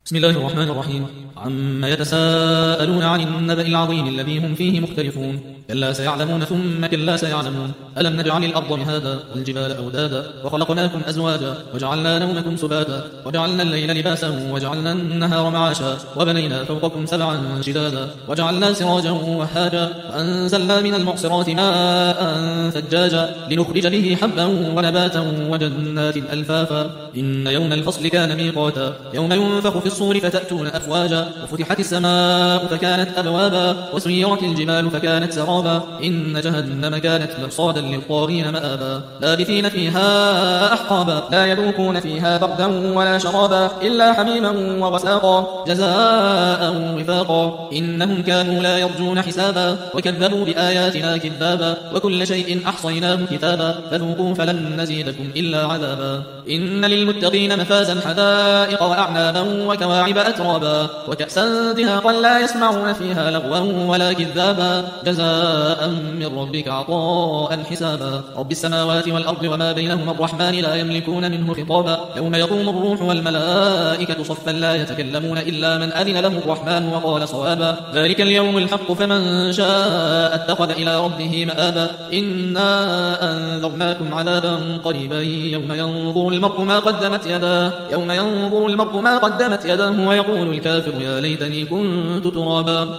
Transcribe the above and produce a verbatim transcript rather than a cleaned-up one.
بسم الله الرحمن الرحيم. عما يتساءلون عن النبأ العظيم الذي هم فيه مختلفون. كلا سيعلمون ثم كلا سيعلمون. ألم نجعل الأرض مهادا والجبال أودادا وخلقناكم أزواجا وجعلنا نومكم سباتا وجعلنا الليل لباسا وجعلنا النهار معاشا وبنينا فوقكم سبعا شدادا وجعلنا سراجا وهاجا وأنزلنا من المعصرات ماء ثجاجا لنخرج به حبا ونباتا وجنات ألفافا. إن يوم الفصل كان ميقاتا يوم ينفخ في الصور فتأتون أفواجا وفتحت السماء فكانت أبوابا وسيرت الجبال فكانت سرابا. إن جهنم كانت مرصادا للطاغين مآبا لابثين فيها أحقابا لا يذوقون فيها بردا ولا شرابا إلا حميما وغساقا جزاء وفاقا. إنهم كانوا لا يرجون حسابا وكذبوا بآياتنا كذابا وكل شيء أحصيناه كتابا فذوقوا فلن نزيدكم إلا عذابا. إن للمتقين مفازا حدائق وأعنابا وكواعب أترابا وكأسا دهاقا لا يسمعون فيها لغوا ولا كذابا جزاء من ربك عطاء حسابا. رب السماوات والأرض وما بينهما الرحمن لا يملكون منه خطابا. يوم يقوم الروح والملائكة صفا لا يتكلمون إلا من أذن له الرحمن وقال صوابا. ذلك اليوم الحق فمن شاء اتخذ إلى ربه مآبا. إنا أنذرناكم عذابا قريبا يوم ينظر المرء ما قدمت يداه يوم ينظر المرء ما قدمت يداه ويقول الكافر يا ليتني كنت ترابا.